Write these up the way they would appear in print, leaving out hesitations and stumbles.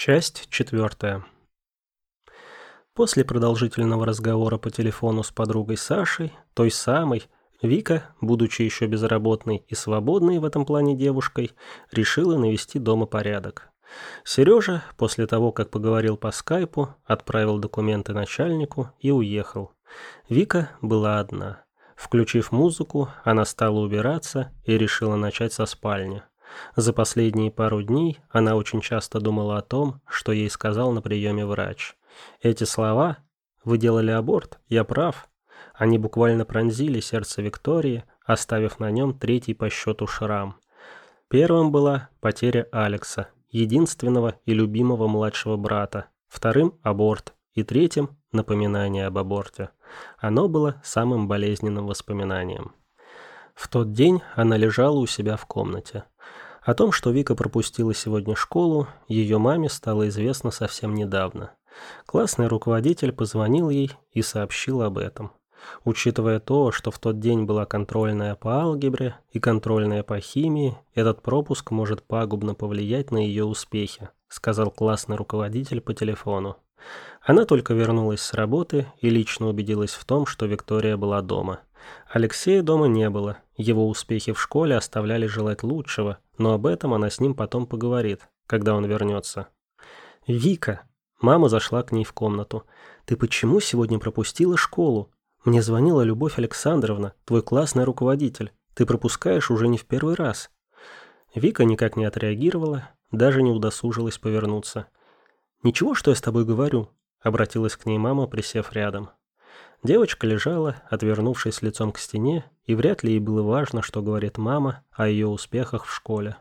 Часть 4. После продолжительного разговора по телефону с подругой Сашей, той самой, Вика, будучи еще безработной и свободной в этом плане девушкой, решила навести дома порядок. Сережа, после того, как поговорил по скайпу, отправил документы начальнику и уехал. Вика была одна. Включив музыку, она стала убираться и решила начать со спальни. За последние пару дней она очень часто думала о том, что ей сказал на приеме врач. Эти слова «Вы делали аборт? Я прав?» Они буквально пронзили сердце Виктории, оставив на нем третий по счету шрам. Первым была потеря Алекса, единственного и любимого младшего брата, вторым – аборт и третьим – напоминание об аборте. Оно было самым болезненным воспоминанием. В тот день она лежала у себя в комнате. О том, что Вика пропустила сегодня школу, ее маме стало известно совсем недавно. Классный руководитель позвонил ей и сообщил об этом. Учитывая то, что в тот день была контрольная по алгебре и контрольная по химии, этот пропуск может пагубно повлиять на ее успехи, сказал классный руководитель по телефону. Она только вернулась с работы и лично убедилась в том, что Виктория была дома. Алексея дома не было, его успехи в школе оставляли желать лучшего, но об этом она с ним потом поговорит, когда он вернется. «Вика!» Мама зашла к ней в комнату. «Ты почему сегодня пропустила школу? Мне звонила Любовь Александровна, твой классный руководитель. Ты пропускаешь уже не в первый раз». Вика никак не отреагировала, даже не удосужилась повернуться. «Ничего, что я с тобой говорю?» — обратилась к ней мама, присев рядом. Девочка лежала, отвернувшись лицом к стене, и вряд ли ей было важно, что говорит мама о ее успехах в школе.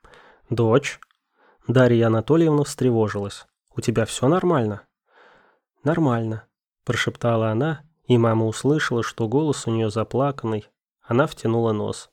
«Дочь?» Дарья Анатольевна встревожилась. «У тебя все нормально?» «Нормально», – прошептала она, и мама услышала, что голос у нее заплаканный. Она втянула нос.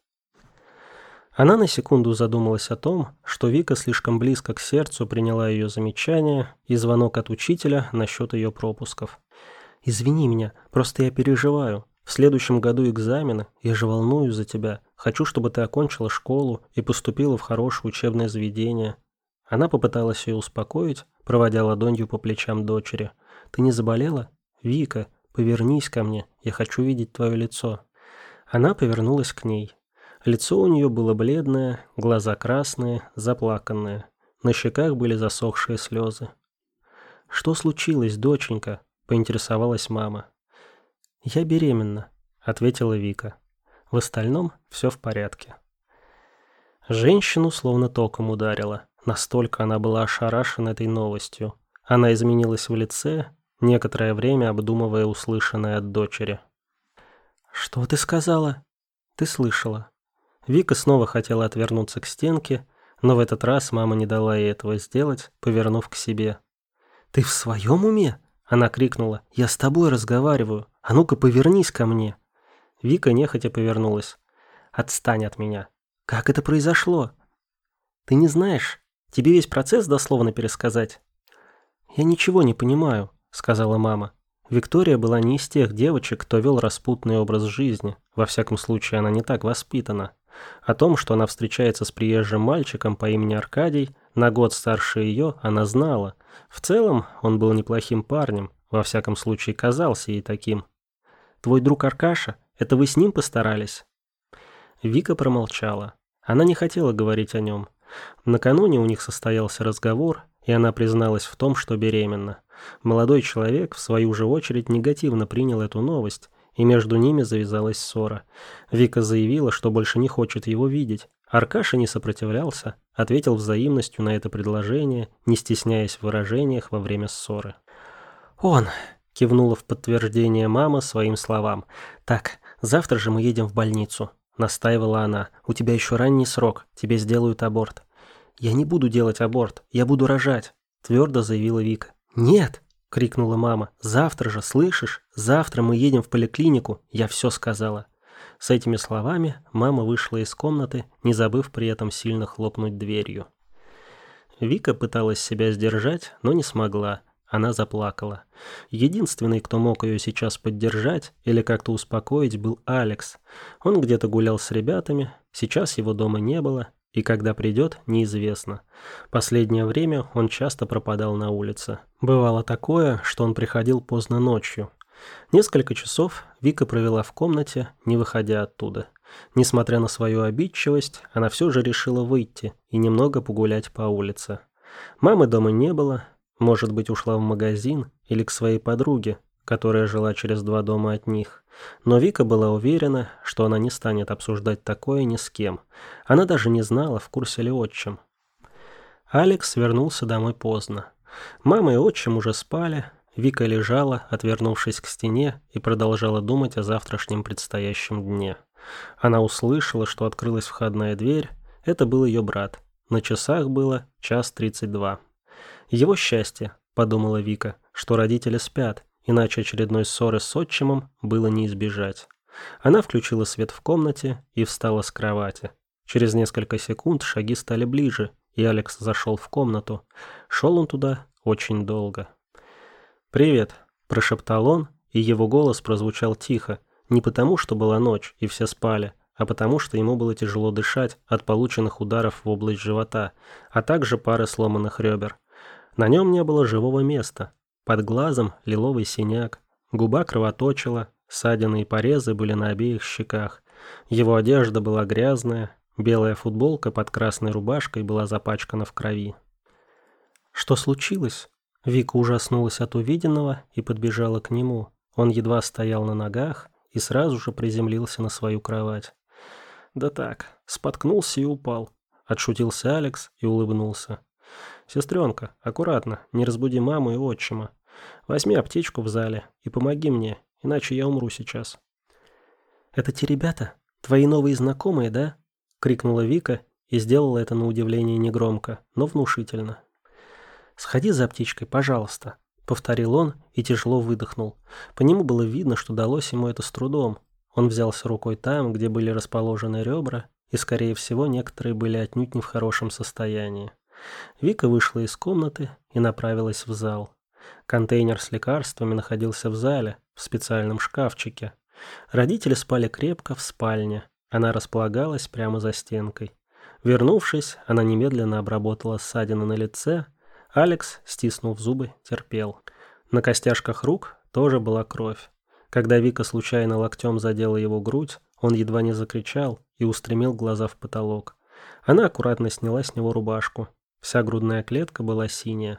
Она на секунду задумалась о том, что Вика слишком близко к сердцу приняла ее замечание и звонок от учителя насчет ее пропусков. «Извини меня, просто я переживаю. В следующем году экзамены, я же волнуюсь за тебя. Хочу, чтобы ты окончила школу и поступила в хорошее учебное заведение». Она попыталась ее успокоить, проводя ладонью по плечам дочери. «Ты не заболела? Вика, повернись ко мне, я хочу видеть твое лицо». Она повернулась к ней. Лицо у нее было бледное, глаза красные, заплаканные. На щеках были засохшие слезы. «Что случилось, доченька?» — поинтересовалась мама. «Я беременна», — ответила Вика. В остальном все в порядке. Женщину словно током ударило. Настолько она была ошарашена этой новостью. Она изменилась в лице, некоторое время обдумывая услышанное от дочери. «Что ты сказала?» «Ты слышала». Вика снова хотела отвернуться к стенке, но в этот раз мама не дала ей этого сделать, повернув к себе. «Ты в своем уме?» Она крикнула. «Я с тобой разговариваю. А ну-ка повернись ко мне». Вика нехотя повернулась. «Отстань от меня». «Как это произошло?» «Ты не знаешь? Тебе весь процесс дословно пересказать?» «Я ничего не понимаю», — сказала мама. Виктория была не из тех девочек, кто вел распутный образ жизни. Во всяком случае, она не так воспитана. О том, что она встречается с приезжим мальчиком по имени Аркадий, на год старше ее, она знала. В целом, он был неплохим парнем, во всяком случае, казался ей таким. «Твой друг Аркаша? Это вы с ним постарались?» Вика промолчала. Она не хотела говорить о нем. Накануне у них состоялся разговор, и она призналась в том, что беременна. Молодой человек, в свою же очередь, негативно принял эту новость, и между ними завязалась ссора. Вика заявила, что больше не хочет его видеть. Аркаша не сопротивлялся, ответил взаимностью на это предложение, не стесняясь в выражениях во время ссоры. «Он!» — кивнула в подтверждение мама своим словам. «Так, завтра же мы едем в больницу», — настаивала она. «У тебя еще ранний срок, тебе сделают аборт». «Я не буду делать аборт, я буду рожать», — твердо заявила Вика. «Нет!» — крикнула мама. «Завтра же, слышишь? Завтра мы едем в поликлинику, я все сказала». С этими словами мама вышла из комнаты, не забыв при этом сильно хлопнуть дверью. Вика пыталась себя сдержать, но не смогла. Она заплакала. Единственный, кто мог ее сейчас поддержать или как-то успокоить, был Алекс. Он где-то гулял с ребятами, сейчас его дома не было, и когда придет, неизвестно. Последнее время он часто пропадал на улице. Бывало такое, что он приходил поздно ночью. Несколько часов Вика провела в комнате, не выходя оттуда. Несмотря на свою обидчивость, она все же решила выйти и немного погулять по улице. Мамы дома не было, может быть, ушла в магазин или к своей подруге, которая жила через 2 дома от них. Но Вика была уверена, что она не станет обсуждать такое ни с кем. Она даже не знала, в курсе ли отчим. Алекс вернулся домой поздно. Мама и отчим уже спали. Вика лежала, отвернувшись к стене, и продолжала думать о завтрашнем предстоящем дне. Она услышала, что открылась входная дверь. Это был ее брат. На часах было 1:32. «Его счастье», — подумала Вика, — «что родители спят, иначе очередной ссоры с отчимом было не избежать». Она включила свет в комнате и встала с кровати. Через несколько секунд шаги стали ближе, и Алекс зашел в комнату. Шел он туда очень долго. «Привет», – прошептал он, и его голос прозвучал тихо, не потому, что была ночь и все спали, а потому, что ему было тяжело дышать от полученных ударов в область живота, а также пары сломанных ребер. На нем не было живого места. Под глазом лиловый синяк, губа кровоточила, ссадины и порезы были на обеих щеках. Его одежда была грязная, белая футболка под красной рубашкой была запачкана в крови. «Что случилось?» Вика ужаснулась от увиденного и подбежала к нему. Он едва стоял на ногах и сразу же приземлился на свою кровать. «Да так, споткнулся и упал», — отшутился Алекс и улыбнулся. «Сестренка, аккуратно, не разбуди маму и отчима. Возьми аптечку в зале и помоги мне, иначе я умру сейчас». «Это те ребята? Твои новые знакомые, да?» — крикнула Вика и сделала это на удивление негромко, но внушительно. «Сходи за аптечкой, пожалуйста», — повторил он и тяжело выдохнул. По нему было видно, что далось ему это с трудом. Он взялся рукой там, где были расположены ребра, и, скорее всего, некоторые были отнюдь не в хорошем состоянии. Вика вышла из комнаты и направилась в зал. Контейнер с лекарствами находился в зале, в специальном шкафчике. Родители спали крепко в спальне. Она располагалась прямо за стенкой. Вернувшись, она немедленно обработала ссадины на лице. Алекс, стиснув зубы, терпел. На костяшках рук тоже была кровь. Когда Вика случайно локтем задела его грудь, он едва не закричал и устремил глаза в потолок. Она аккуратно сняла с него рубашку. Вся грудная клетка была синяя.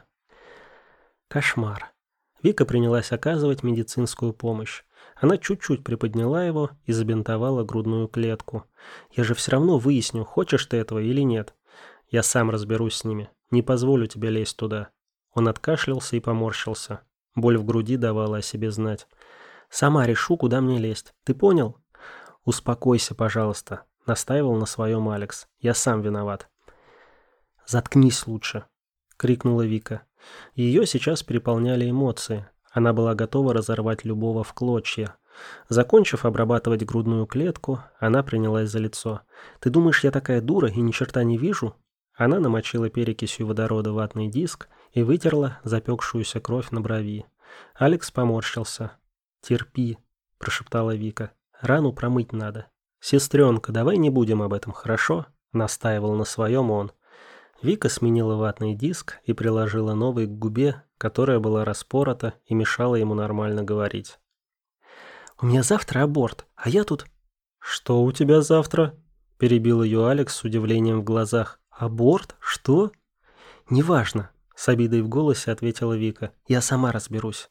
Кошмар. Вика принялась оказывать медицинскую помощь. Она чуть-чуть приподняла его и забинтовала грудную клетку. «Я же все равно выясню, хочешь ты этого или нет. Я сам разберусь с ними. Не позволю тебе лезть туда». Он откашлялся и поморщился. Боль в груди давала о себе знать. «Сама решу, куда мне лезть. Ты понял?» «Успокойся, пожалуйста», — настаивал на своем Алекс. «Я сам виноват». «Заткнись лучше», — крикнула Вика. Ее сейчас переполняли эмоции. Она была готова разорвать любого в клочья. Закончив обрабатывать грудную клетку, она принялась за лицо. «Ты думаешь, я такая дура и ни черта не вижу?» Она намочила перекисью водорода ватный диск и вытерла запекшуюся кровь на брови. Алекс поморщился. «Терпи», – прошептала Вика. «Рану промыть надо». «Сестренка, давай не будем об этом, хорошо?» – настаивал на своем он. Вика сменила ватный диск и приложила новый к губе, которая была распорота и мешала ему нормально говорить. «У меня завтра аборт, а я тут...» «Что у тебя завтра?» – перебил ее Алекс с удивлением в глазах. «Аборт? Что?» «Неважно», — с обидой в голосе ответила Вика. «Я сама разберусь».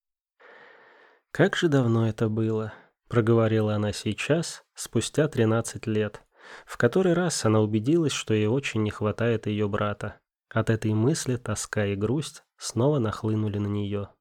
«Как же давно это было», — проговорила она сейчас, спустя 13 лет. В который раз она убедилась, что ей очень не хватает ее брата. От этой мысли тоска и грусть снова нахлынули на нее.